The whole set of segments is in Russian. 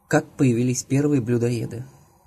Как появились первые блюдоеды?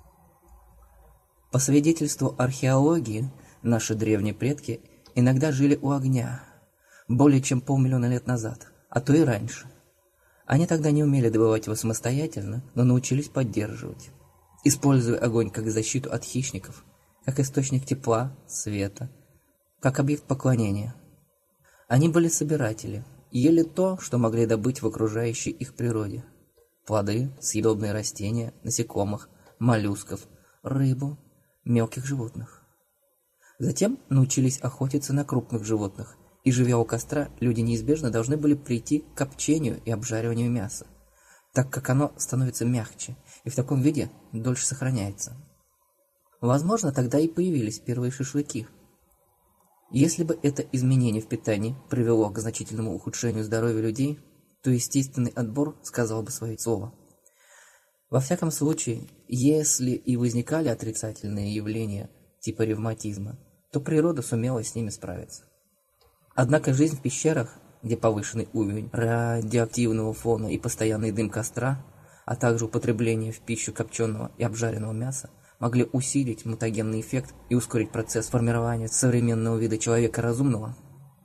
По свидетельству археологии, наши древние предки иногда жили у огня более чем 500 000 лет назад, а то и раньше. Они тогда не умели добывать его самостоятельно, но научились поддерживать, используя огонь как защиту от хищников, как источник тепла, света, как объект поклонения. Они были собиратели, ели то, что могли добыть в окружающей их природе: плоды, съедобные растения, насекомых, моллюсков, рыбу, мелких животных. Затем научились охотиться на крупных животных, и, живя у костра, люди неизбежно должны были прийти к копчению и обжариванию мяса, так как оно становится мягче и в таком виде дольше сохраняется. Возможно, тогда и появились первые шашлыки. Если бы это изменение в питании привело к значительному ухудшению здоровья людей, то естественный отбор сказал бы свое слово. Во всяком случае, если и возникали отрицательные явления типа ревматизма, то природа сумела с ними справиться. Однако жизнь в пещерах, где повышенный уровень радиоактивного фона и постоянный дым костра, а также употребление в пищу копченого и обжаренного мяса, могли усилить мутагенный эффект и ускорить процесс формирования современного вида человека разумного.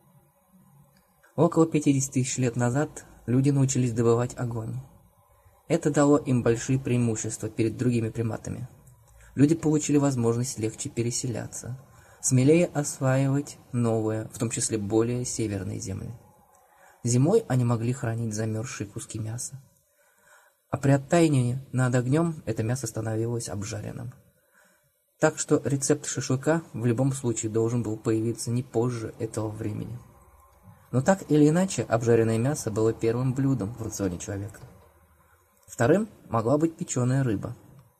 Около 50 000 лет назад люди научились добывать огонь. Это дало им большие преимущества перед другими приматами. Люди получили возможность легче переселяться, смелее осваивать новые, в том числе более северные земли. Зимой они могли хранить замерзшие куски мяса, а при оттаянии над огнем это мясо становилось обжаренным. Так что рецепт шашлыка в любом случае должен был появиться не позже этого времени. Но так или иначе, обжаренное мясо было первым блюдом в рационе человека. Вторым могла быть печеная рыба.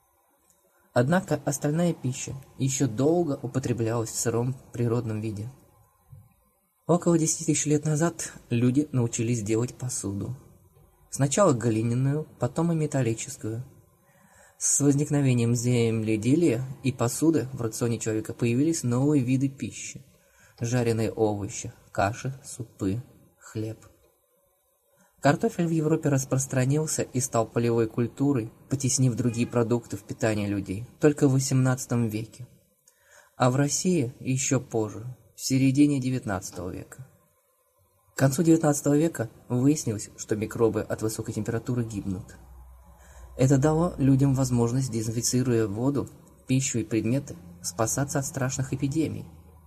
Однако остальная пища еще долго употреблялась в сыром природном виде. Около 10 000 лет назад люди научились делать посуду. Сначала глиняную, потом и металлическую. С возникновением земледелия и посуды в рационе человека появились новые виды пищи: жареные овощи, каши, супы, хлеб. Картофель в Европе распространился и стал полевой культурой, потеснив другие продукты в питании людей, только в XVIII веке. А в России еще позже, в середине XIX века. К концу XIX века выяснилось, что микробы от высокой температуры гибнут. Это дало людям возможность, дезинфицируя воду, пищу и предметы, спасаться от страшных эпидемий.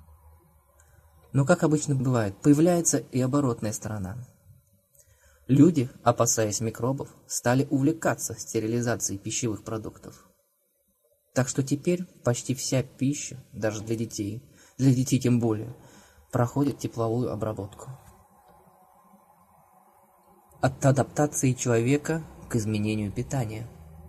Но, как обычно бывает, появляется и оборотная сторона. Люди, опасаясь микробов, стали увлекаться стерилизацией пищевых продуктов. Так что теперь почти вся пища, даже для детей тем более, проходит тепловую обработку. От адаптации человека к изменению питания.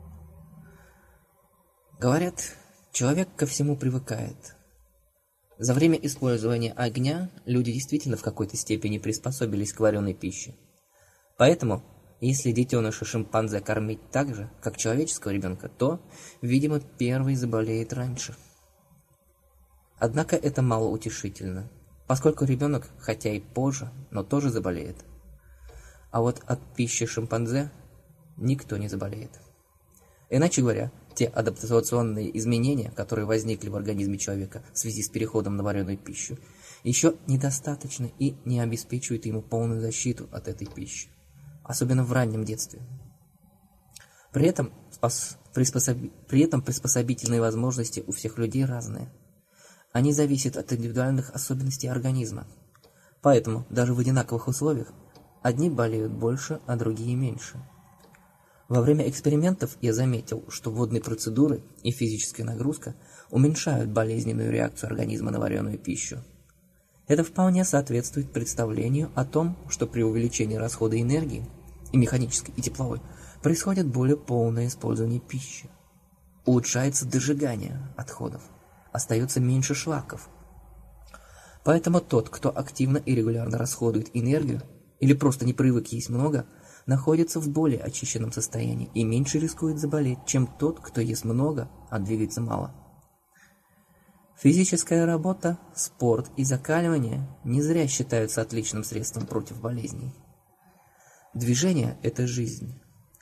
Говорят, человек ко всему привыкает. За время использования огня люди действительно в какой-то степени приспособились к вареной пище. Поэтому, если детеныша шимпанзе кормить так же, как человеческого ребенка, то, видимо, первый заболеет раньше. Однако это малоутешительно, поскольку ребенок, хотя и позже, но тоже заболеет. А вот от пищи шимпанзе никто не заболеет. Иначе говоря, те адаптационные изменения, которые возникли в организме человека в связи с переходом на вареную пищу, еще недостаточны и не обеспечивают ему полную защиту от этой пищи, особенно в раннем детстве. При этом приспособительные возможности у всех людей разные. Они зависят от индивидуальных особенностей организма. Поэтому даже в одинаковых условиях одни болеют больше, а другие меньше. Во время экспериментов я заметил, что водные процедуры и физическая нагрузка уменьшают болезненную реакцию организма на вареную пищу. Это вполне соответствует представлению о том, что при увеличении расхода энергии, и механической, и тепловой, происходит более полное использование пищи. Улучшается дожигание отходов, остается меньше шлаков. Поэтому тот, кто активно и регулярно расходует энергию, или просто не привык есть много, находится в более очищенном состоянии и меньше рискует заболеть, чем тот, кто ест много, а двигается мало. Физическая работа, спорт и закаливание не зря считаются отличным средством против болезней. Движение – это жизнь,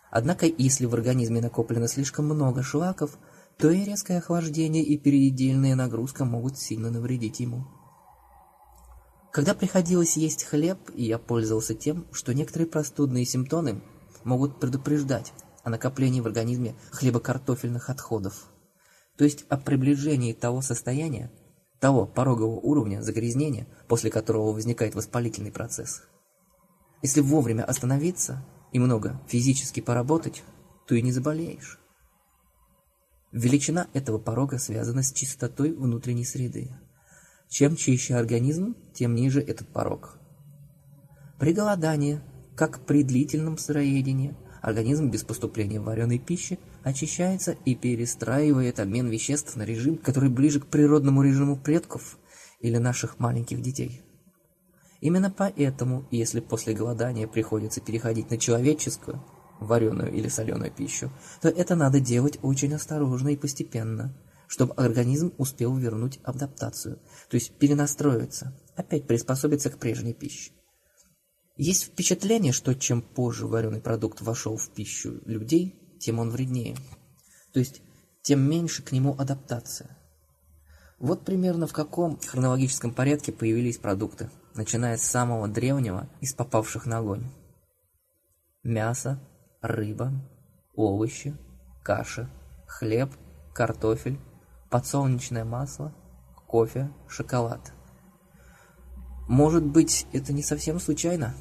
Однако, если в организме накоплено слишком много шлаков, то и резкое охлаждение и передельная нагрузка могут сильно навредить ему. Когда приходилось есть хлеб, я пользовался тем, что некоторые простудные симптомы могут предупреждать о накоплении в организме хлебокартофельных отходов, то есть о приближении того состояния, того порогового уровня загрязнения, после которого возникает воспалительный процесс. Если вовремя остановиться и много физически поработать, то и не заболеешь. Величина этого порога связана с чистотой внутренней среды. Чем чище организм, тем ниже этот порог. При голодании, как при длительном сыроедении, организм без поступления вареной пищи очищается и перестраивает обмен веществ на режим, который ближе к природному режиму предков или наших маленьких детей. Именно поэтому, если после голодания приходится переходить на человеческую, вареную или соленую пищу, то это надо делать очень осторожно и постепенно, чтобы организм успел вернуть адаптацию, то есть перенастроиться, опять приспособиться к прежней пище. Есть впечатление, что чем позже вареный продукт вошел в пищу людей, тем он вреднее, то есть тем меньше к нему адаптация. Вот примерно в каком хронологическом порядке появились продукты, начиная с самого древнего из попавших на огонь. Мясо, рыба, овощи, каша, хлеб, картофель, подсолнечное масло, кофе, шоколад. Может быть, это не совсем случайно?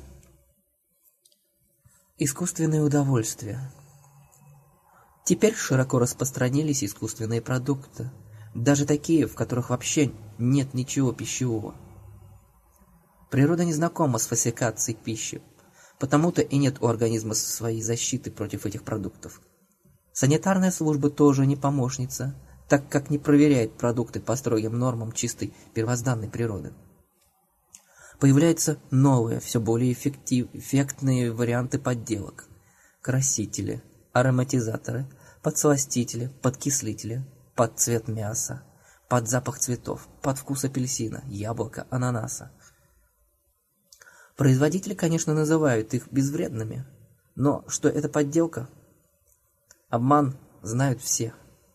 Искусственные удовольствия. Теперь широко распространились искусственные продукты, даже такие, в которых вообще нет ничего пищевого. Природа не знакома с фальсификацией пищи, потому-то и нет у организма своей защиты против этих продуктов. Санитарная служба тоже не помощница, так как не проверяет продукты по строгим нормам чистой первозданной природы. Появляются новые, все более эффектные варианты подделок. Красители, ароматизаторы, подсластители, подкислители, под цвет мяса, под запах цветов, под вкус апельсина, яблока, ананаса. Производители, конечно, называют их безвредными, но что это подделка? Обман знают все.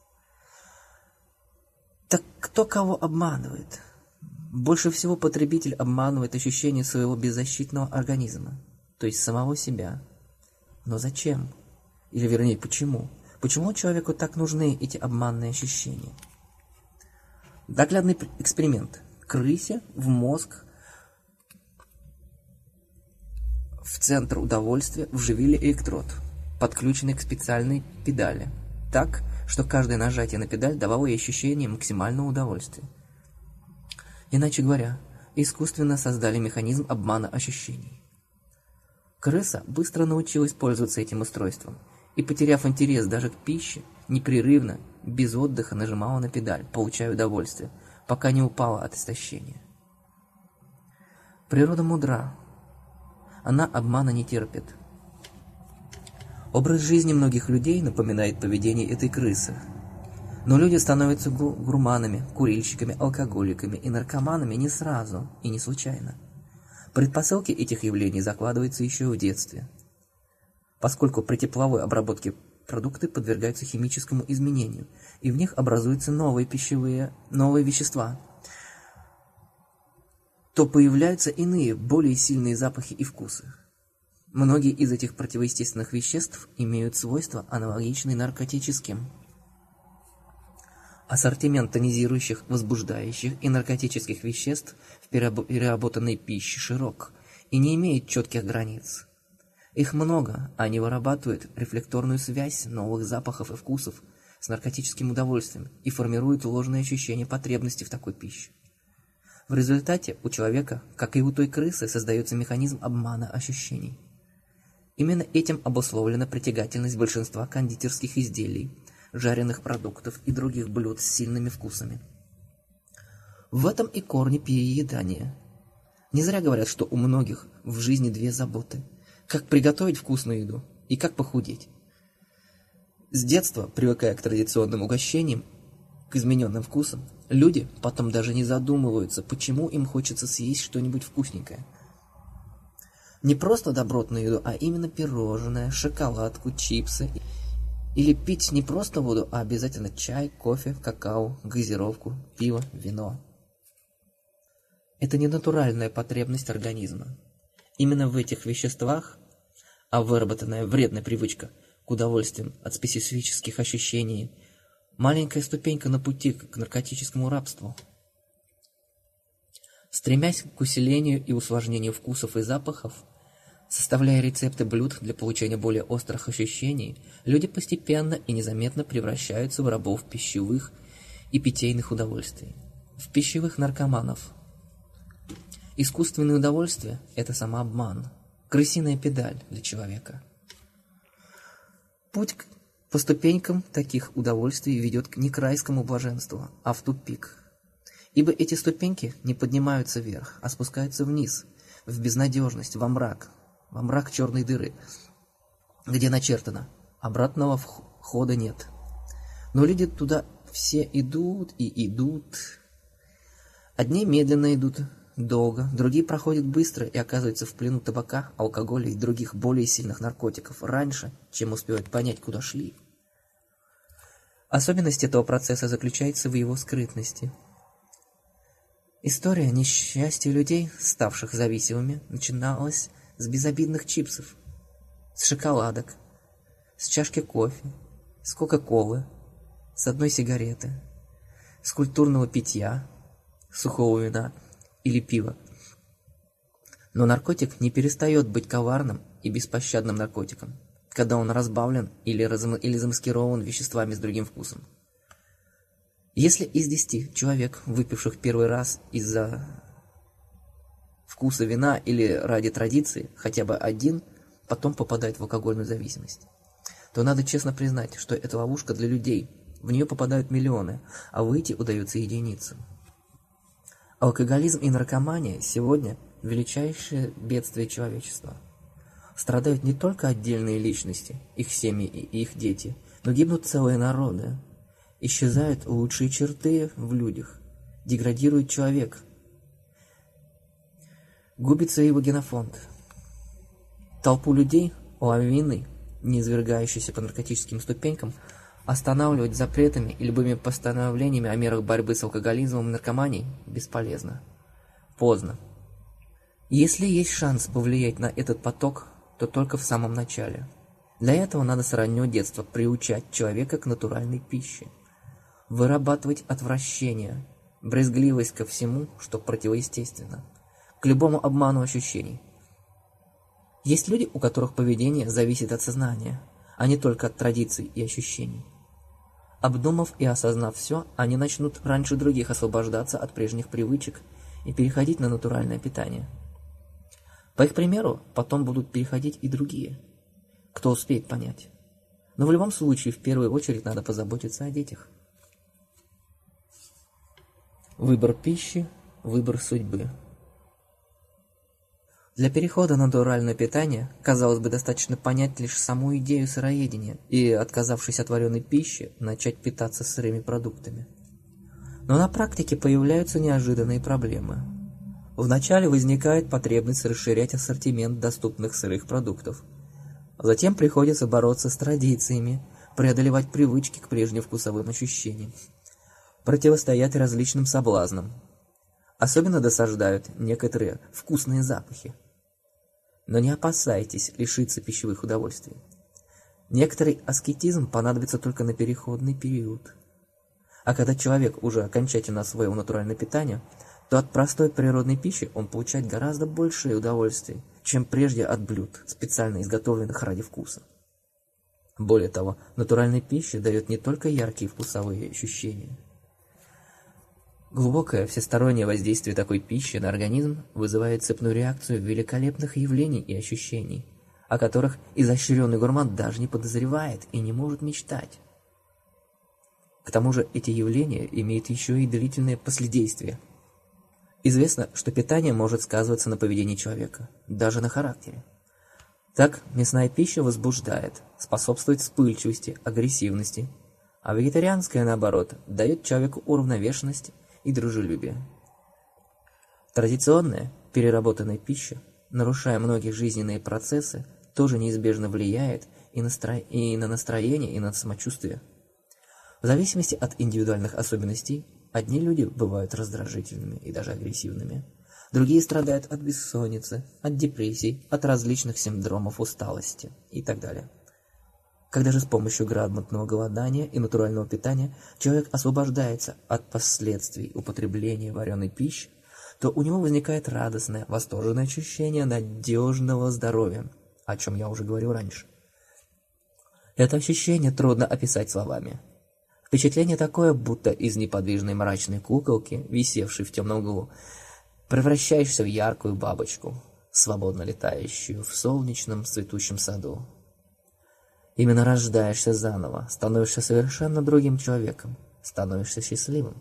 Так кто кого обманывает? Больше всего потребитель обманывает ощущение своего беззащитного организма, то есть самого себя. Но зачем? Или вернее, почему? Почему человеку так нужны эти обманные ощущения? Наглядный эксперимент. Крысе в мозг в центр удовольствия вживили электрод, подключенный к специальной педали, так, что каждое нажатие на педаль давало ей ощущение максимального удовольствия. Иначе говоря, искусственно создали механизм обмана ощущений. Крыса быстро научилась пользоваться этим устройством и, потеряв интерес даже к пище, непрерывно, без отдыха нажимала на педаль, получая удовольствие, пока не упала от истощения. Природа мудра. Она обмана не терпит. Образ жизни многих людей напоминает поведение этой крысы. Но люди становятся гурманами, курильщиками, алкоголиками и наркоманами не сразу и не случайно. Предпосылки этих явлений закладываются еще в детстве, поскольку при тепловой обработке продукты подвергаются химическому изменению, и в них образуются новые вещества, то появляются иные, более сильные запахи и вкусы. Многие из этих противоестественных веществ имеют свойства, аналогичные наркотическим. Ассортимент тонизирующих, возбуждающих и наркотических веществ в переработанной пище широк и не имеет четких границ. Их много, они вырабатывают рефлекторную связь новых запахов и вкусов с наркотическим удовольствием и формируют ложное ощущение потребности в такой пище. В результате у человека, как и у той крысы, создается механизм обмана ощущений. Именно этим обусловлена притягательность большинства кондитерских изделий, жареных продуктов и других блюд с сильными вкусами. В этом и корни переедания. Не зря говорят, что у многих в жизни две заботы: как приготовить вкусную еду и как похудеть. С детства, привыкая к традиционным угощениям, к измененным вкусам, люди потом даже не задумываются, почему им хочется съесть что-нибудь вкусненькое. Не просто добротную еду, а именно пирожное, шоколадку, чипсы. Или пить не просто воду, а обязательно чай, кофе, какао, газировку, пиво, вино. Это не натуральная потребность организма. Именно в этих веществах, а выработанная вредная привычка к удовольствиям от специфических ощущений, маленькая ступенька на пути к наркотическому рабству. Стремясь к усилению и усложнению вкусов и запахов, составляя рецепты блюд для получения более острых ощущений, люди постепенно и незаметно превращаются в рабов пищевых и питейных удовольствий, в пищевых наркоманов. Искусственное удовольствие – это самообман, крысиная педаль для человека. Путь по ступенькам таких удовольствий ведет не к райскому блаженству, а в тупик. Ибо эти ступеньки не поднимаются вверх, а спускаются вниз, в безнадежность, во мрак черной дыры, где начертано «обратного хода нет». Но люди туда все идут и идут. Одни медленно идут, долго, другие проходят быстро и оказываются в плену табака, алкоголя и других более сильных наркотиков раньше, чем успевают понять, куда шли. Особенность этого процесса заключается в его скрытности. История несчастья людей, ставших зависимыми, начиналась с безобидных чипсов, с шоколадок, с чашки кофе, с кока-колы, с одной сигареты, с культурного питья, сухого вина или пива. Но наркотик не перестает быть коварным и беспощадным наркотиком, когда он разбавлен или замаскирован веществами с другим вкусом. Если из 10 человек, выпивших первый раз из-за вкуса вина или ради традиции, хотя бы один потом попадает в алкогольную зависимость, то надо честно признать, что это ловушка для людей, в нее попадают миллионы, а выйти удается единицам. Алкоголизм и наркомания сегодня величайшее бедствие человечества. Страдают не только отдельные личности, их семьи и их дети, но гибнут целые народы. Исчезают лучшие черты в людях, деградирует человек, губится его генофонд. Толпу людей, лавиной, не извергающейся по наркотическим ступенькам, останавливать запретами и любыми постановлениями о мерах борьбы с алкоголизмом и наркоманией бесполезно. Поздно. Если есть шанс повлиять на этот поток, то только в самом начале. Для этого надо с раннего детства приучать человека к натуральной пище, вырабатывать отвращение, брезгливость ко всему, что противоестественно, к любому обману ощущений. Есть люди, у которых поведение зависит от сознания, а не только от традиций и ощущений. Обдумав и осознав все, они начнут раньше других освобождаться от прежних привычек и переходить на натуральное питание. По их примеру, потом будут переходить и другие, кто успеет понять. Но в любом случае, в первую очередь, надо позаботиться о детях. Выбор пищи, выбор судьбы. Для перехода на натуральное питание, казалось бы, достаточно понять лишь саму идею сыроедения и, отказавшись от вареной пищи, начать питаться сырыми продуктами. Но на практике появляются неожиданные проблемы. Вначале возникает потребность расширять ассортимент доступных сырых продуктов. Затем приходится бороться с традициями, преодолевать привычки к прежним вкусовым ощущениям, противостоять различным соблазнам. Особенно досаждают некоторые вкусные запахи. Но не опасайтесь лишиться пищевых удовольствий. Некоторый аскетизм понадобится только на переходный период. А когда человек уже окончательно освоил натуральное питание, то от простой природной пищи он получает гораздо большее удовольствие, чем прежде от блюд, специально изготовленных ради вкуса. Более того, натуральная пища дает не только яркие вкусовые ощущения. Глубокое всестороннее воздействие такой пищи на организм вызывает цепную реакцию великолепных явлений и ощущений, о которых изощренный гурман даже не подозревает и не может мечтать. К тому же эти явления имеют еще и длительное последействие. Известно, что питание может сказываться на поведении человека, даже на характере. Так, мясная пища возбуждает, способствует вспыльчивости, агрессивности, а вегетарианская, наоборот, дает человеку уравновешенность и дружелюбие. Традиционная, переработанная пища нарушая многие жизненные процессы, тоже неизбежно влияет и на настроение, и на самочувствие. В зависимости от индивидуальных особенностей, одни люди бывают раздражительными и даже агрессивными, другие страдают от бессонницы, от депрессий, от различных синдромов усталости и так далее. Когда же с помощью грамотного голодания и натурального питания человек освобождается от последствий употребления вареной пищи, то у него возникает радостное, восторженное ощущение надежного здоровья, о чем я уже говорил раньше. Это ощущение трудно описать словами. Впечатление такое, будто из неподвижной мрачной куколки, висевшей в темном углу, превращаешься в яркую бабочку, свободно летающую в солнечном цветущем саду. Именно рождаешься заново, становишься совершенно другим человеком, становишься счастливым.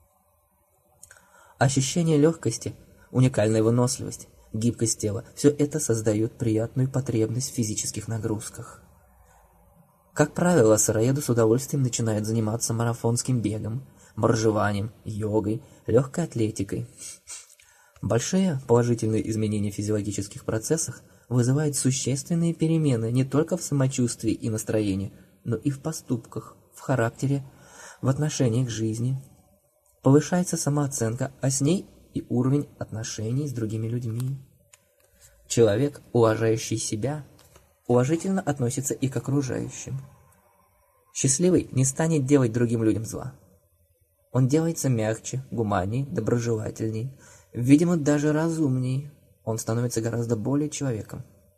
Ощущение легкости, уникальная выносливость, гибкость тела – все это создает приятную потребность в физических нагрузках. Как правило, сыроеды с удовольствием начинают заниматься марафонским бегом, моржеванием, йогой, легкой атлетикой. Большие положительные изменения в физиологических процессах вызывают существенные перемены не только в самочувствии и настроении, но и в поступках, в характере, в отношении к жизни. Повышается самооценка, а с ней и уровень отношений с другими людьми. Человек, уважающий себя, уважительно относится и к окружающим. Счастливый не станет делать другим людям зла. Он делается мягче, гуманней, доброжелательней, видимо, даже разумней. Он становится гораздо более человеком.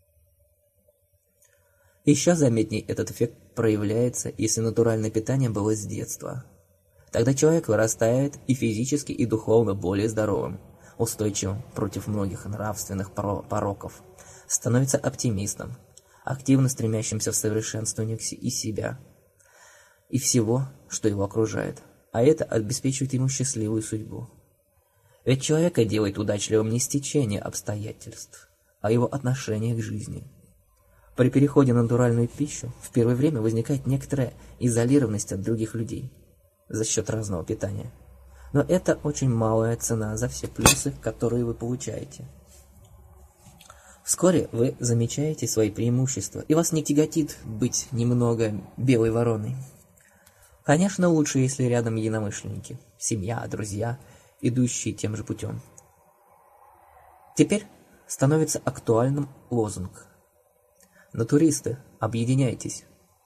Еще заметней этот эффект проявляется, если натуральное питание было с детства. Тогда человек вырастает и физически, и духовно более здоровым, устойчивым против многих нравственных пороков, становится оптимистом, активно стремящимся в совершенствованию и себя, и всего, что его окружает, а это обеспечивает ему счастливую судьбу. Ведь человека делает удачливым не стечение обстоятельств, а его отношение к жизни. При переходе на натуральную пищу в первое время возникает некоторая изолированность от других людей за счет разного питания. Но это очень малая цена за все плюсы, которые вы получаете. Вскоре вы замечаете свои преимущества, и вас не тяготит быть немного белой вороной. Конечно, лучше, если рядом единомышленники, семья, друзья, идущие тем же путем. Теперь становится актуальным лозунг: «Натуристы, объединяйтесь».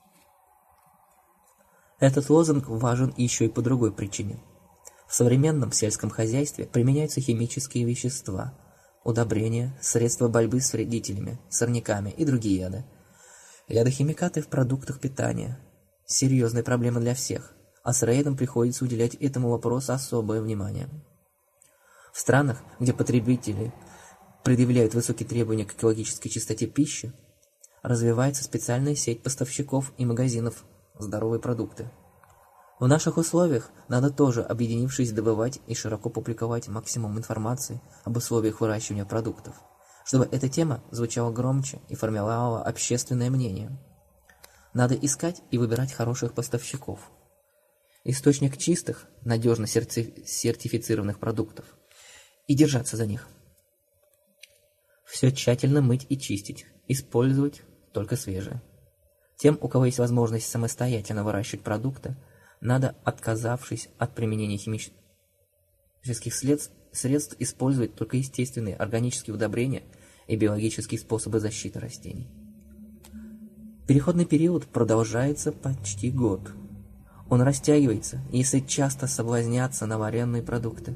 Этот лозунг важен еще и по другой причине. В современном сельском хозяйстве применяются химические вещества, удобрения, средства борьбы с вредителями, сорняками и другие яды. Ядохимикаты в продуктах питания – серьезная проблема для всех, а сыроедам приходится уделять этому вопросу особое внимание. В странах, где потребители предъявляют высокие требования к экологической чистоте пищи, развивается специальная сеть поставщиков и магазинов здоровой продукты. В наших условиях надо тоже, объединившись, добывать и широко публиковать максимум информации об условиях выращивания продуктов, чтобы эта тема звучала громче и формировала общественное мнение. Надо искать и выбирать хороших поставщиков. Источник чистых, надежно сертифицированных продуктов. И держаться за них. Все тщательно мыть и чистить, использовать только свежее. Тем, у кого есть возможность самостоятельно выращивать продукты, надо, отказавшись от применения химических средств, использовать только естественные органические удобрения и биологические способы защиты растений. Переходный период продолжается почти год. Он растягивается, если часто соблазняться на вареные продукты.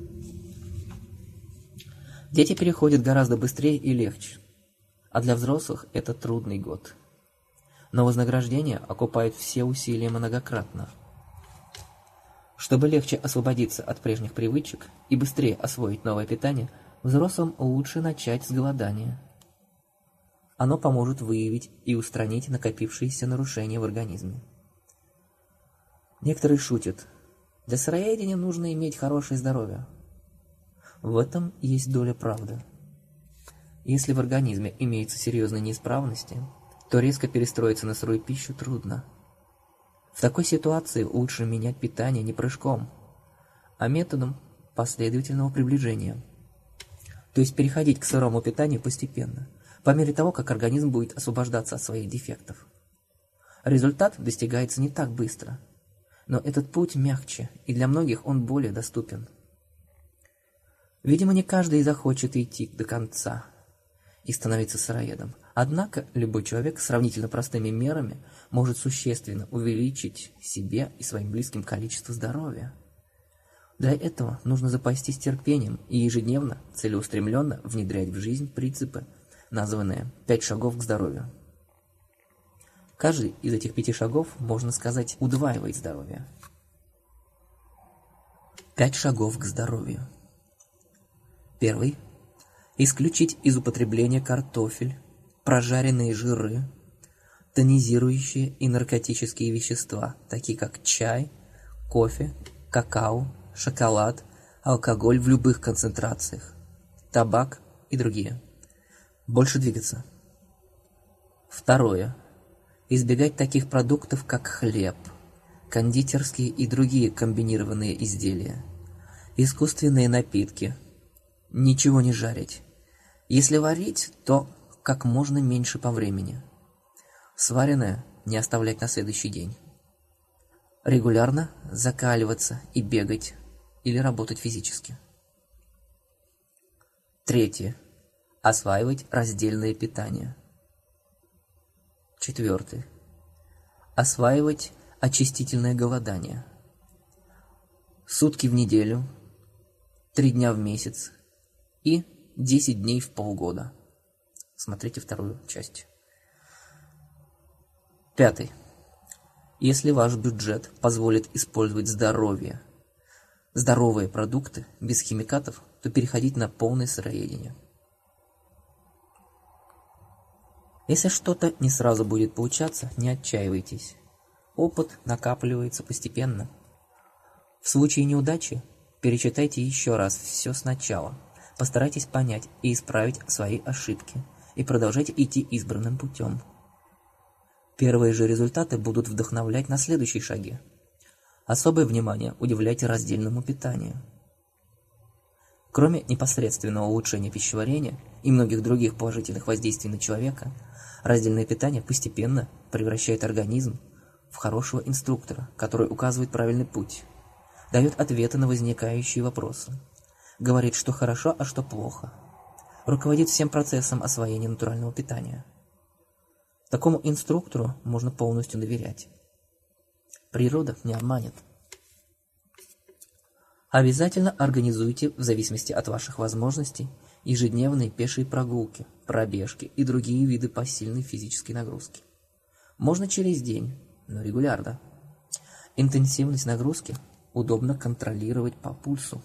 Дети переходят гораздо быстрее и легче, а для взрослых это трудный год. Но вознаграждение окупает все усилия многократно. Чтобы легче освободиться от прежних привычек и быстрее освоить новое питание, взрослым лучше начать с голодания. Оно поможет выявить и устранить накопившиеся нарушения в организме. Некоторые шутят: для сыроедения нужно иметь хорошее здоровье. В этом есть доля правды. Если в организме имеются серьезные неисправности, то резко перестроиться на сырую пищу трудно. В такой ситуации лучше менять питание не прыжком, а методом последовательного приближения. то есть переходить к сырому питанию постепенно, по мере того, как организм будет освобождаться от своих дефектов. Результат достигается не так быстро, но этот путь мягче, и для многих он более доступен. Видимо, не каждый захочет идти до конца и становиться сыроедом. Однако любой человек с сравнительно простыми мерами может существенно увеличить себе и своим близким количество здоровья. Для этого нужно запастись терпением и ежедневно, целеустремленно внедрять в жизнь принципы, названные «5 шагов к здоровью». Каждый из этих 5 шагов, можно сказать, удваивает здоровье. 5 шагов к здоровью. Первый. Исключить из употребления картофель, прожаренные жиры, тонизирующие и наркотические вещества, такие как чай, кофе, какао, шоколад, алкоголь в любых концентрациях, табак и другие. Больше двигаться. Второе. Избегать таких продуктов, как хлеб, кондитерские и другие комбинированные изделия, искусственные напитки. Ничего не жарить. Если варить, то как можно меньше по времени. Сваренное не оставлять на следующий день. Регулярно закаливаться и бегать или работать физически. Третье. Осваивать раздельное питание. Четвертое. Осваивать очистительное голодание. Сутки в неделю, 3 дня в месяц и 10 дней в полгода. Смотрите вторую часть. Пятый. Если ваш бюджет позволит использовать здоровые продукты без химикатов, то переходить на полное сыроедение. Если что-то не сразу будет получаться, не отчаивайтесь. Опыт накапливается постепенно. В случае неудачи перечитайте еще раз все сначала. Постарайтесь понять и исправить свои ошибки, и продолжайте идти избранным путем. Первые же результаты будут вдохновлять на следующие шаги. Особое внимание уделяйте раздельному питанию. Кроме непосредственного улучшения пищеварения и многих других положительных воздействий на человека, раздельное питание постепенно превращает организм в хорошего инструктора, который указывает правильный путь, дает ответы на возникающие вопросы, говорит, что хорошо, а что плохо, руководит всем процессом освоения натурального питания. Такому инструктору можно полностью доверять. Природа не обманет. Обязательно организуйте, в зависимости от ваших возможностей, ежедневные пешие прогулки, пробежки и другие виды посильной физической нагрузки. Можно через день, но регулярно. Интенсивность нагрузки удобно контролировать по пульсу.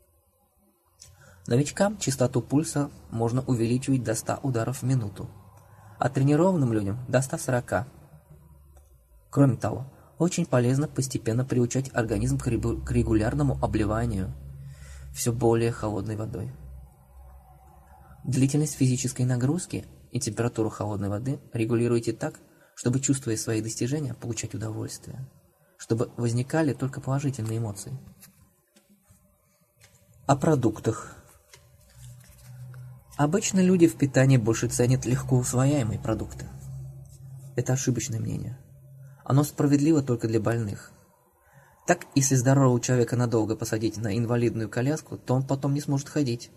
Новичкам частоту пульса можно увеличивать до 100 ударов в минуту, а тренированным людям до 140. Кроме того, очень полезно постепенно приучать организм к регулярному обливанию все более холодной водой. Длительность физической нагрузки и температуру холодной воды регулируйте так, чтобы, чувствуя свои достижения, получать удовольствие, чтобы возникали только положительные эмоции. О продуктах. Обычно люди в питании больше ценят легко усвояемые продукты. Это ошибочное мнение. Оно справедливо только для больных. Так, если здорового человека надолго посадить на инвалидную коляску, то он потом не сможет ходить.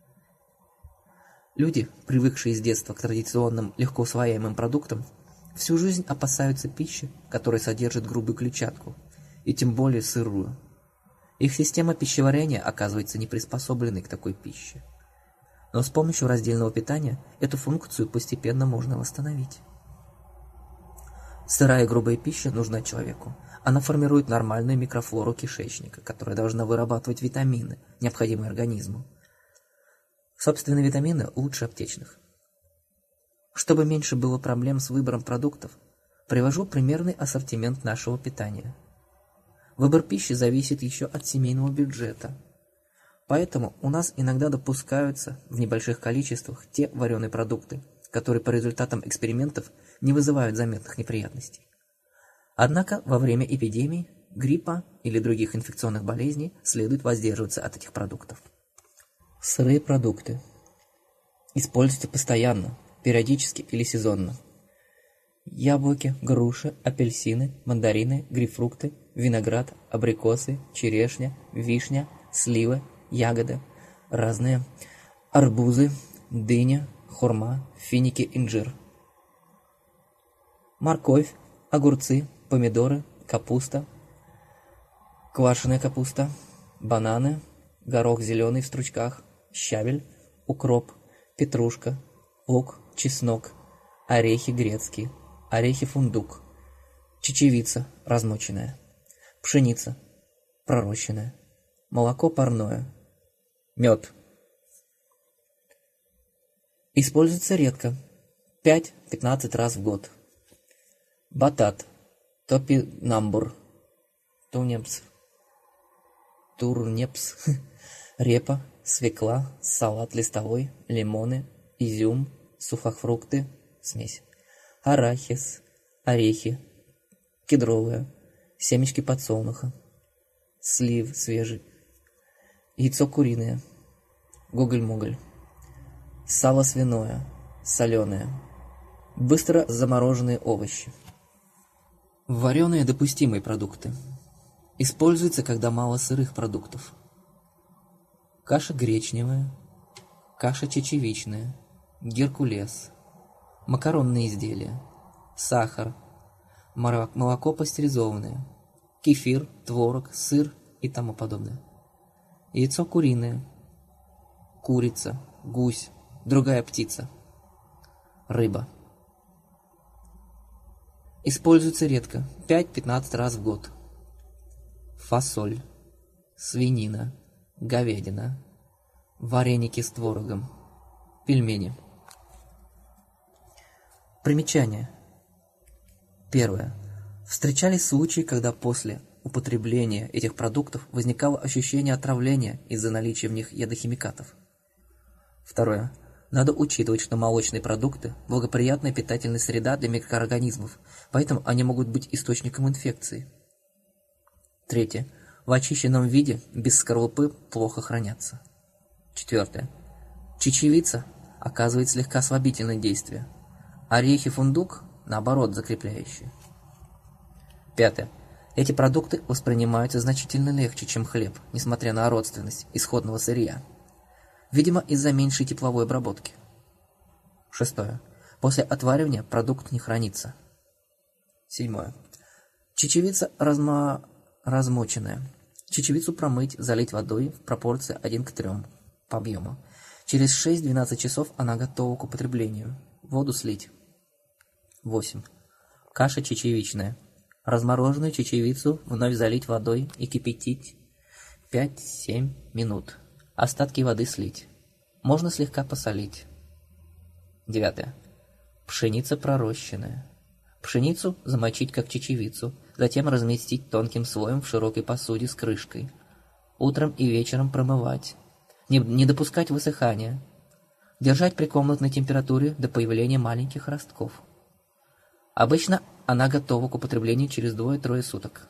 Люди, привыкшие с детства к традиционным легко усвояемым продуктам, всю жизнь опасаются пищи, которая содержит грубую клетчатку, и тем более сырую. Их система пищеварения оказывается не приспособленной к такой пище. Но с помощью раздельного питания эту функцию постепенно можно восстановить. Сырая грубая пища нужна человеку. Она формирует нормальную микрофлору кишечника, которая должна вырабатывать витамины, необходимые организму. Собственные витамины лучше аптечных. Чтобы меньше было проблем с выбором продуктов, привожу примерный ассортимент нашего питания. Выбор пищи зависит еще от семейного бюджета. Поэтому у нас иногда допускаются в небольших количествах те вареные продукты, которые по результатам экспериментов не вызывают заметных неприятностей. Однако во время эпидемий, гриппа или других инфекционных болезней следует воздерживаться от этих продуктов. Сырые продукты. Используйте постоянно, периодически или сезонно. Яблоки, груши, апельсины, мандарины, грейпфрукты, виноград, абрикосы, черешня, вишня, сливы, ягоды, разные, арбузы, дыня, хурма, финики, инжир. Морковь, огурцы, помидоры, капуста, квашеная капуста, бананы, горох зеленый в стручках, щавель, укроп, петрушка, лук, чеснок, орехи грецкие, орехи фундук, чечевица размоченная, пшеница пророщенная, молоко парное, мед. Используется редко, 5-15 раз в год. Батат, топинамбур, турнепс, репа, свекла, салат листовой, лимоны, изюм, сухофрукты, смесь, арахис, орехи, кедровые, семечки подсолнуха, слив свежий, яйцо куриное, гоголь-моголь, сало свиное, соленое, быстро замороженные овощи. Вареные допустимые продукты. Используется, когда мало сырых продуктов. Каша гречневая, каша чечевичная, геркулес, макаронные изделия, сахар, молоко пастеризованное, кефир, творог, сыр и тому подобное. Яйцо куриное, курица, гусь, другая птица, рыба. Используется редко, 5-15 раз в год. Фасоль, свинина, говядина, вареники с творогом, пельмени. Примечание. Первое. Встречались случаи, когда после употребления этих продуктов возникало ощущение отравления из-за наличия в них ядохимикатов. Второе. Надо учитывать, что молочные продукты – благоприятная питательная среда для микроорганизмов, поэтому они могут быть источником инфекции. Третье. В очищенном виде, без скорлупы, плохо хранятся. Четвертое. Чечевица оказывает слегка слабительное действие. Орехи фундук, наоборот, закрепляющие. Пятое. Эти продукты воспринимаются значительно легче, чем хлеб, несмотря на родственность исходного сырья. Видимо, из-за меньшей тепловой обработки. Шестое. После отваривания продукт не хранится. Седьмое. Чечевица размоченная. Чечевицу промыть, залить водой в пропорции 1:3 по объему. Через 6-12 часов она готова к употреблению. Воду слить. 8. Каша чечевичная. Размороженную чечевицу вновь залить водой и кипятить 5-7 минут. Остатки воды слить. Можно слегка посолить. 9. Пшеница пророщенная. Пшеницу замочить как чечевицу, затем разместить тонким слоем в широкой посуде с крышкой. Утром и вечером промывать. Не допускать высыхания. Держать при комнатной температуре до появления маленьких ростков. Обычно она готова к употреблению через 2-3 суток.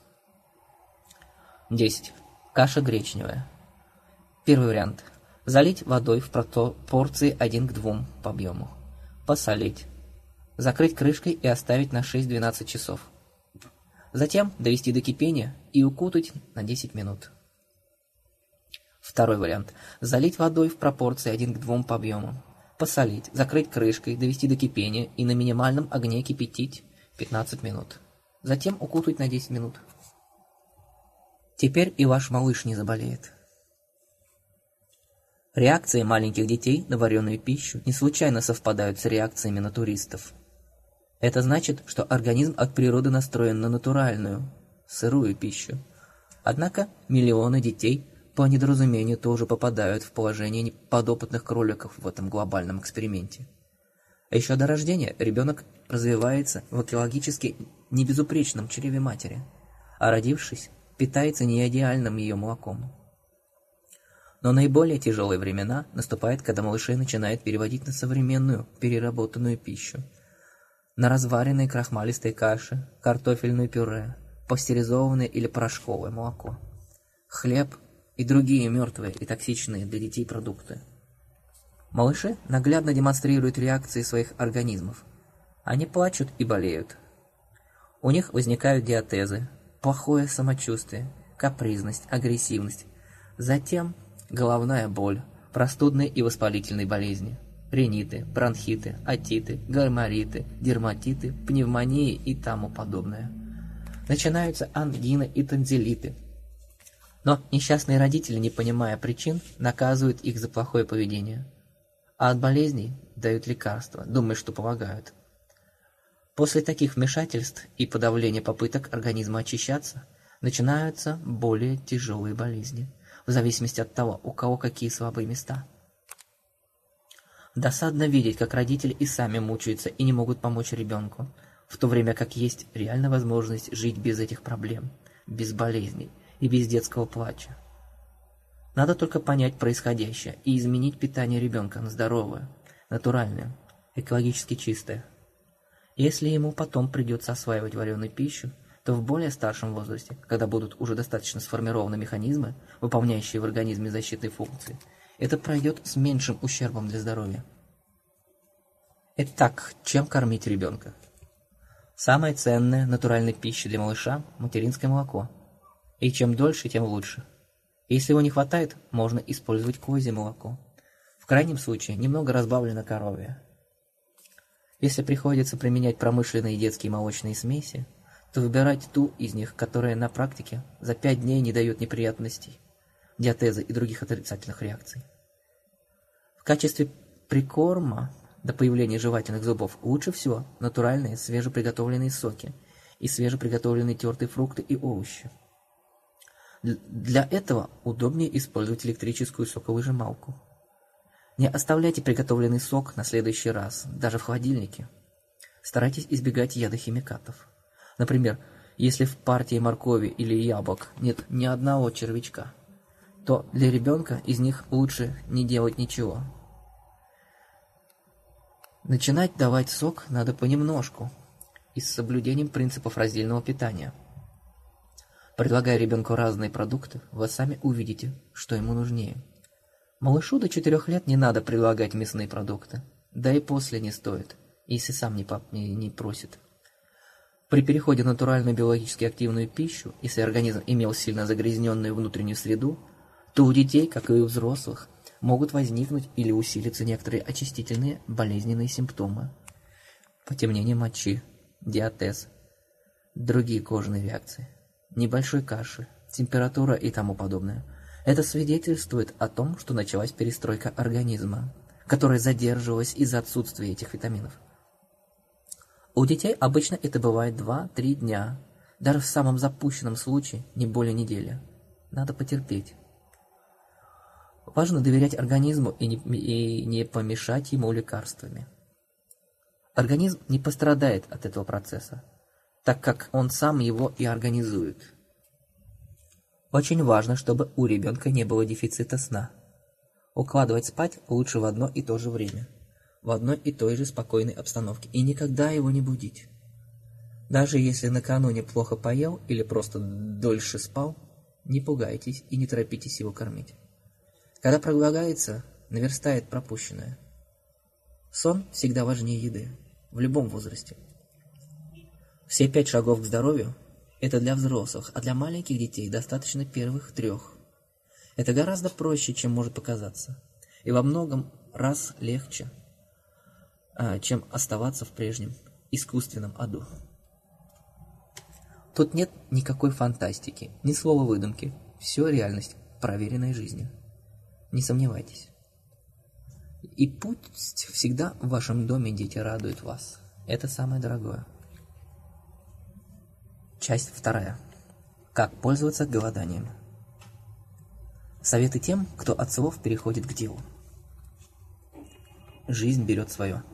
10. Каша гречневая. Первый вариант. Залить водой в порции 1:2 по объему. Посолить. Закрыть крышкой и оставить на 6-12 часов. Затем довести до кипения и укутать на 10 минут. Второй вариант. Залить водой в пропорции 1:2 по объему. Посолить, закрыть крышкой, довести до кипения и на минимальном огне кипятить 15 минут. Затем укутать на 10 минут. Теперь и ваш малыш не заболеет. Реакции маленьких детей на вареную пищу не случайно совпадают с реакциями натуристов. Это значит, что организм от природы настроен на натуральную, сырую пищу. Однако миллионы детей по недоразумению тоже попадают в положение подопытных кроликов в этом глобальном эксперименте. А еще до рождения ребенок развивается в экологически небезупречном чреве матери, а родившись, питается неидеальным ее молоком. Но наиболее тяжелые времена наступают, когда малышей начинают переводить на современную, переработанную пищу. На разваренные крахмалистые каши, картофельное пюре, пастеризованное или порошковое молоко, хлеб и другие мертвые и токсичные для детей продукты. Малыши наглядно демонстрируют реакции своих организмов. Они плачут и болеют. У них возникают диатезы, плохое самочувствие, капризность, агрессивность. Затем головная боль, простудные и воспалительные болезни, риниты, бронхиты, отиты, гаймориты, дерматиты, пневмонии и тому подобное. Начинаются ангины и тонзиллиты. Но несчастные родители, не понимая причин, наказывают их за плохое поведение. А от болезней дают лекарства, думая, что помогают. После таких вмешательств и подавления попыток организма очищаться, начинаются более тяжелые болезни, в зависимости от того, у кого какие слабые места. Досадно видеть, как родители и сами мучаются и не могут помочь ребенку, в то время как есть реальная возможность жить без этих проблем, без болезней и без детского плача. Надо только понять происходящее и изменить питание ребенка на здоровое, натуральное, экологически чистое. Если ему потом придется осваивать вареную пищу, то в более старшем возрасте, когда будут уже достаточно сформированы механизмы, выполняющие в организме защитные функции, это пройдет с меньшим ущербом для здоровья. Итак, чем кормить ребенка? Самая ценная натуральная пища для малыша – материнское молоко. И чем дольше, тем лучше. Если его не хватает, можно использовать козье молоко. В крайнем случае, немного разбавлено коровье. Если приходится применять промышленные детские молочные смеси, то выбирать ту из них, которая на практике за 5 дней не дает неприятностей, диатезы и других отрицательных реакций. В качестве прикорма до появления жевательных зубов лучше всего натуральные свежеприготовленные соки и свежеприготовленные тертые фрукты и овощи. Для этого удобнее использовать электрическую соковыжималку. Не оставляйте приготовленный сок на следующий раз, даже в холодильнике. Старайтесь избегать ядохимикатов. Например, если в партии моркови или яблок нет ни одного червячка, то для ребенка из них лучше не делать ничего. Начинать давать сок надо понемножку и с соблюдением принципов раздельного питания. Предлагая ребенку разные продукты, вы сами увидите, что ему нужнее. Малышу до 4 лет не надо предлагать мясные продукты, да и после не стоит, если сам не просит. При переходе на натуральную биологически активную пищу, если организм имел сильно загрязненную внутреннюю среду, то у детей, как и у взрослых, могут возникнуть или усилиться некоторые очистительные болезненные симптомы. Потемнение мочи, диатез, другие кожные реакции, небольшой кашель, температура и тому подобное. Это свидетельствует о том, что началась перестройка организма, которая задерживалась из-за отсутствия этих витаминов. У детей обычно это бывает 2-3 дня, даже в самом запущенном случае не более недели. Надо потерпеть. Важно доверять организму и не помешать ему лекарствами. Организм не пострадает от этого процесса, так как он сам его и организует. Очень важно, чтобы у ребенка не было дефицита сна. Укладывать спать лучше в одно и то же время, в одной и той же спокойной обстановке, и никогда его не будить. Даже если накануне плохо поел или просто дольше спал, не пугайтесь и не торопитесь его кормить. Когда проголодается, наверстает пропущенное. Сон всегда важнее еды, в любом возрасте. Все 5 шагов к здоровью – это для взрослых, а для маленьких детей достаточно первых 3. Это гораздо проще, чем может показаться, и во многом раз легче, чем оставаться в прежнем искусственном аду. Тут нет никакой фантастики, ни слова выдумки, все реальность, проверенная жизнью. Не сомневайтесь. И пусть всегда в вашем доме дети радуют вас. Это самое дорогое. Часть 2. Как пользоваться голоданием. Советы тем, кто от слов переходит к делу. Жизнь берет свое.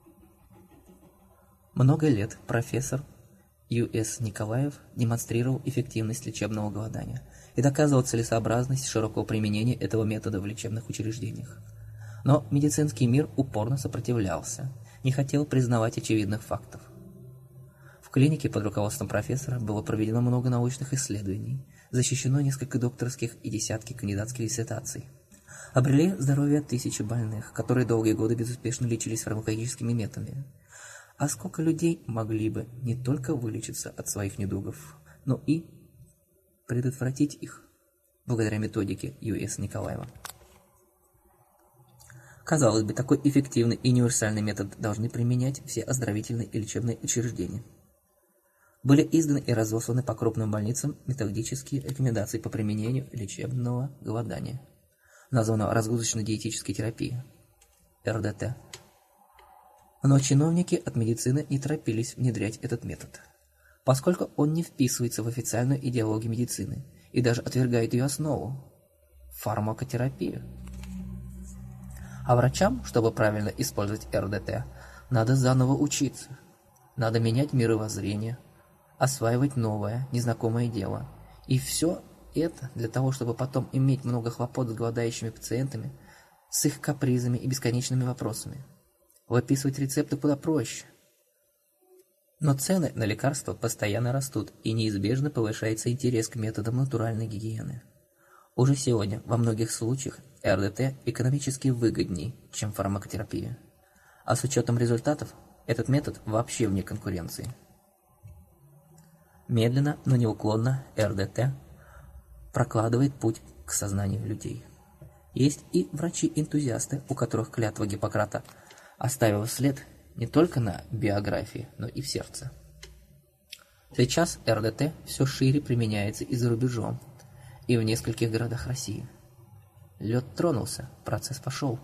Много лет профессор Ю.С. Николаев демонстрировал эффективность лечебного голодания и доказывал целесообразность широкого применения этого метода в лечебных учреждениях. Но медицинский мир упорно сопротивлялся, не хотел признавать очевидных фактов. В клинике под руководством профессора было проведено много научных исследований, защищено несколько докторских и десятки кандидатских диссертаций. Обрели здоровье тысячи больных, которые долгие годы безуспешно лечились фармакологическими методами. А сколько людей могли бы не только вылечиться от своих недугов, но и предотвратить их благодаря методике Ю.С. Николаева. Казалось бы, такой эффективный и универсальный метод должны применять все оздоровительные и лечебные учреждения. Были изданы и разосланы по крупным больницам методические рекомендации по применению лечебного голодания, названного разгрузочно-диетической терапией, РДТ. Но чиновники от медицины не торопились внедрять этот метод, поскольку он не вписывается в официальную идеологию медицины и даже отвергает ее основу – фармакотерапию. А врачам, чтобы правильно использовать РДТ, надо заново учиться, надо менять мировоззрение, осваивать новое, незнакомое дело. И все это для того, чтобы потом иметь много хлопот с голодающими пациентами, с их капризами и бесконечными вопросами. Выписывать рецепты куда проще. Но цены на лекарства постоянно растут, и неизбежно повышается интерес к методам натуральной гигиены. Уже сегодня во многих случаях РДТ экономически выгоднее, чем фармакотерапия. А с учетом результатов, этот метод вообще вне конкуренции. Медленно, но неуклонно РДТ прокладывает путь к сознанию людей. Есть и врачи-энтузиасты, у которых клятва Гиппократа оставила след не только на биографии, но и в сердце. Сейчас РДТ все шире применяется и за рубежом, и в нескольких городах России. Лед тронулся, процесс пошел.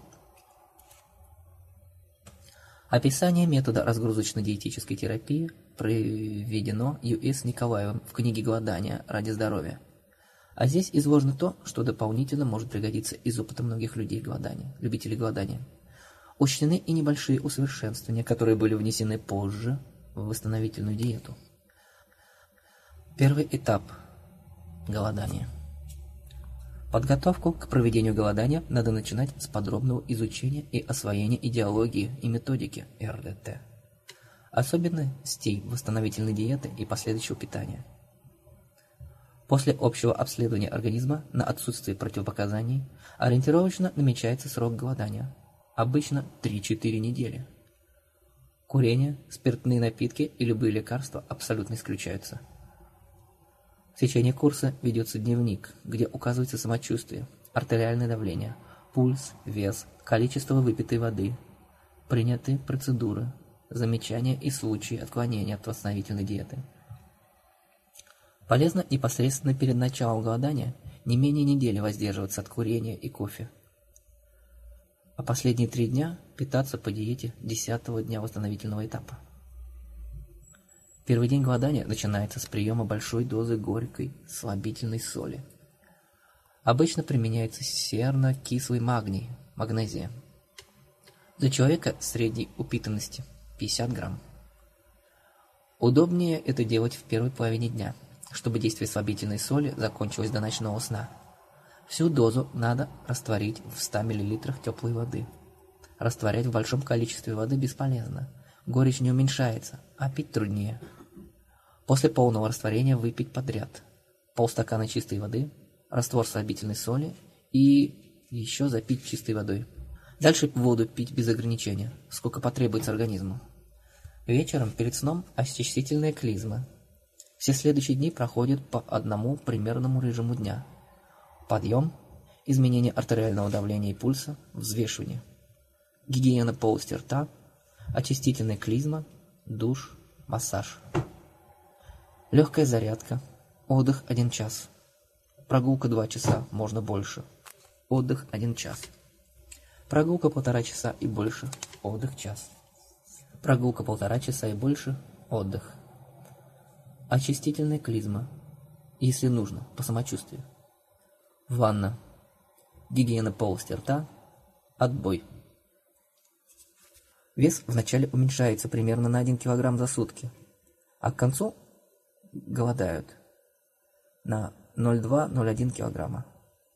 Описание метода разгрузочно-диетической терапии приведено Ю.С. Николаевым в книге «Голодание ради здоровья». А здесь изложено то, что дополнительно может пригодиться из опыта многих людей голодания, любителей голодания. Учтены и небольшие усовершенствования, которые были внесены позже в восстановительную диету. Первый этап – голодание. Подготовку к проведению голодания надо начинать с подробного изучения и освоения идеологии и методики РДТ. Особенностей восстановительной диеты и последующего питания. После общего обследования организма на отсутствие противопоказаний ориентировочно намечается срок голодания, обычно 3-4 недели. Курение, спиртные напитки и любые лекарства абсолютно исключаются. В течение курса ведется дневник, где указывается самочувствие, артериальное давление, пульс, вес, количество выпитой воды, принятые процедуры, замечания и случаи отклонения от восстановительной диеты. Полезно непосредственно перед началом голодания не менее недели воздерживаться от курения и кофе, а последние 3 дня питаться по диете 10-го дня восстановительного этапа. Первый день голодания начинается с приема большой дозы горькой слабительной соли. Обычно применяется серно-кислый магний, магнезия. Для человека средней упитанности 50 грамм. Удобнее это делать в первой половине дня, чтобы действие слабительной соли закончилось до ночного сна. Всю дозу надо растворить в 100 мл теплой воды. Растворять в большом количестве воды бесполезно. Горечь не уменьшается, а пить труднее. После полного растворения выпить подряд полстакана чистой воды, раствор слабительной соли и еще запить чистой водой. Дальше воду пить без ограничения, сколько потребуется организму. Вечером перед сном очистительная клизма. Все следующие дни проходят по одному примерному режиму дня. Подъем, изменение артериального давления и пульса, взвешивание. Гигиена полости рта, очистительная клизма, душ, массаж. Легкая зарядка, отдых 1 час. Прогулка 2 часа, можно больше. Отдых 1 час. Прогулка 1,5 часа и больше, отдых час. Прогулка 1,5 часа и больше, отдых. Очистительная клизма, если нужно, по самочувствию. Ванна. Гигиена полости рта, отбой. Вес вначале уменьшается примерно на 1 кг за сутки, а к концу голодают на 0,2-0,1 кг.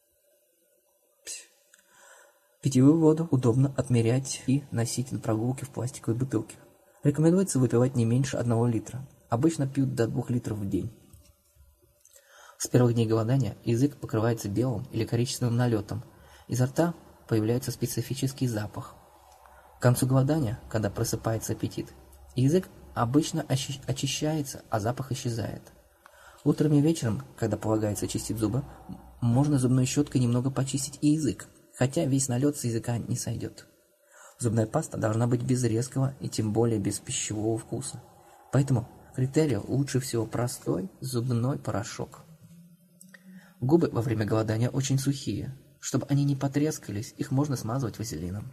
Питьевую воду удобно отмерять и носить на прогулке в пластиковой бутылке. Рекомендуется выпивать не меньше 1 литра. Обычно пьют до 2 литров в день. С первых дней голодания язык покрывается белым или коричневым налетом, Изо рта появляется специфический запах. К концу голодания, когда просыпается аппетит, язык обычно очищается, а запах исчезает. Утром и вечером, когда полагается чистить зубы, можно зубной щеткой немного почистить и язык, хотя весь налет с языка не сойдет. Зубная паста должна быть без резкого и тем более без пищевого вкуса. Поэтому критерию лучше всего простой зубной порошок. Губы во время голодания очень сухие. Чтобы они не потрескались, их можно смазывать вазелином.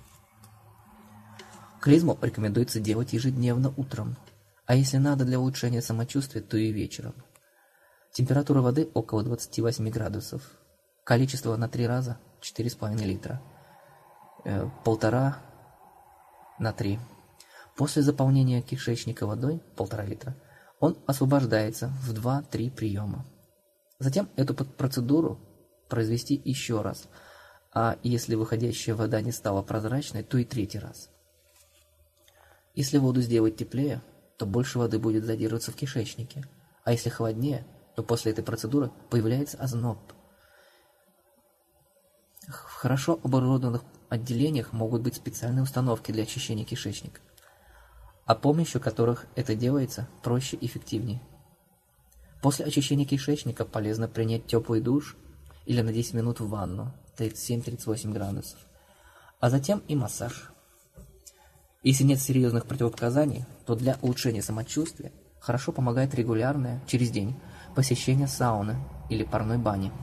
Клизму рекомендуется делать ежедневно утром, а если надо для улучшения самочувствия, то и вечером. Температура воды около 28 градусов. Количество на 3 раза 4,5 литра. 1,5 на 3. После заполнения кишечника водой 1,5 литра он освобождается в 2-3 приема. Затем эту процедуру произвести еще раз, а если выходящая вода не стала прозрачной, то и 3-й раз. Если воду сделать теплее, то больше воды будет задерживаться в кишечнике, а если холоднее, то после этой процедуры появляется озноб. В хорошо оборудованных отделениях могут быть специальные установки для очищения кишечника, а помощью которых это делается проще и эффективнее. После очищения кишечника полезно принять теплый душ или на 10 минут в ванну 37-38 градусов, а затем и массаж. Если нет серьезных противопоказаний, то для улучшения самочувствия хорошо помогает регулярное, через день, посещение сауны или парной бани.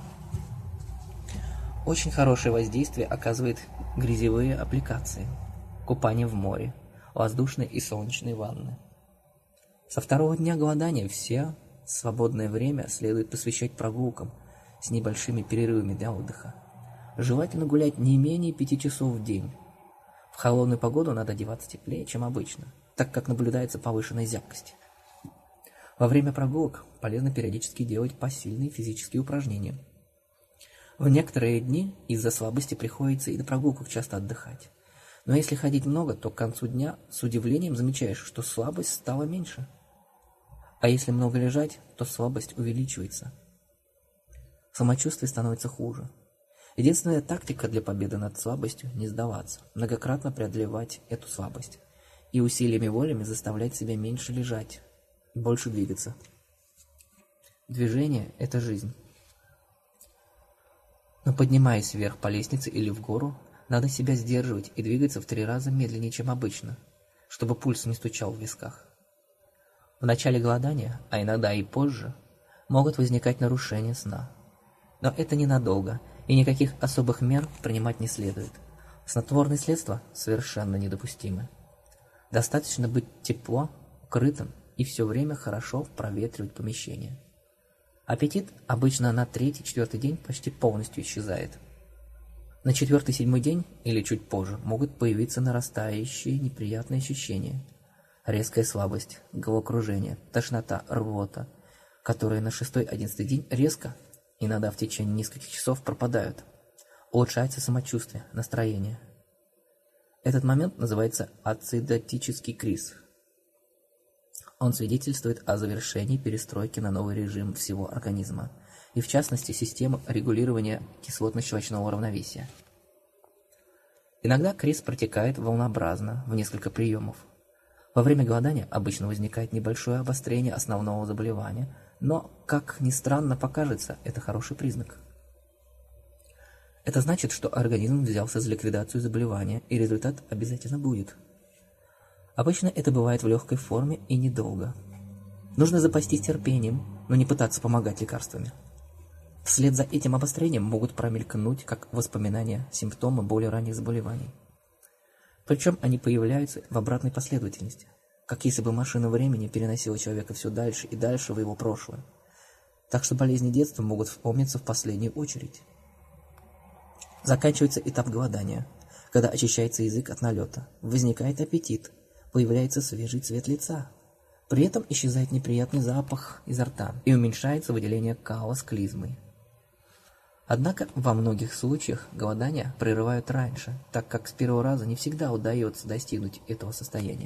Очень хорошее воздействие оказывает грязевые аппликации, купание в море, воздушные и солнечные ванны. Со второго дня голодания все свободное время следует посвящать прогулкам с небольшими перерывами для отдыха. Желательно гулять не менее 5 часов в день. В холодную погоду надо одеваться теплее, чем обычно, так как наблюдается повышенная зябкость. Во время прогулок полезно периодически делать посильные физические упражнения. В некоторые дни из-за слабости приходится и на прогулках часто отдыхать. Но если ходить много, то к концу дня с удивлением замечаешь, что слабость стала меньше. А если много лежать, то слабость увеличивается. Самочувствие становится хуже. Единственная тактика для победы над слабостью – не сдаваться, многократно преодолевать эту слабость и усилиями воли заставлять себя меньше лежать, больше двигаться. Движение – это жизнь. Но поднимаясь вверх по лестнице или в гору, надо себя сдерживать и двигаться в 3 раза медленнее, чем обычно, чтобы пульс не стучал в висках. В начале голодания, а иногда и позже, могут возникать нарушения сна. Но это ненадолго, и никаких особых мер принимать не следует. Снотворные средства совершенно недопустимы. Достаточно быть тепло, укрытым и все время хорошо проветривать помещение. Аппетит обычно на 3-4 день почти полностью исчезает. На 4-7 день или чуть позже могут появиться нарастающие неприятные ощущения. Резкая слабость, головокружение, тошнота, рвота, которые на 6-11 день резко, иногда в течение нескольких часов пропадают. Улучшается самочувствие, настроение. Этот момент называется ацидотический криз. Он свидетельствует о завершении перестройки на новый режим всего организма, и в частности системы регулирования кислотно-щелочного равновесия. Иногда криз протекает волнообразно, в несколько приемов. Во время голодания обычно возникает небольшое обострение основного заболевания, но, как ни странно покажется, это хороший признак. Это значит, что организм взялся за ликвидацию заболевания, и результат обязательно будет. Обычно это бывает в легкой форме и недолго. Нужно запастись терпением, но не пытаться помогать лекарствами. Вслед за этим обострением могут промелькнуть, как воспоминания, симптомы более ранних заболеваний. Причем они появляются в обратной последовательности, как если бы машина времени переносила человека все дальше и дальше в его прошлое. Так что болезни детства могут вспомниться в последнюю очередь. Заканчивается этап голодания, когда очищается язык от налета, возникает аппетит, появляется свежий цвет лица. При этом исчезает неприятный запах изо рта и уменьшается выделение кала с клизмой. Однако во многих случаях голодание прерывают раньше, так как с первого раза не всегда удается достигнуть этого состояния.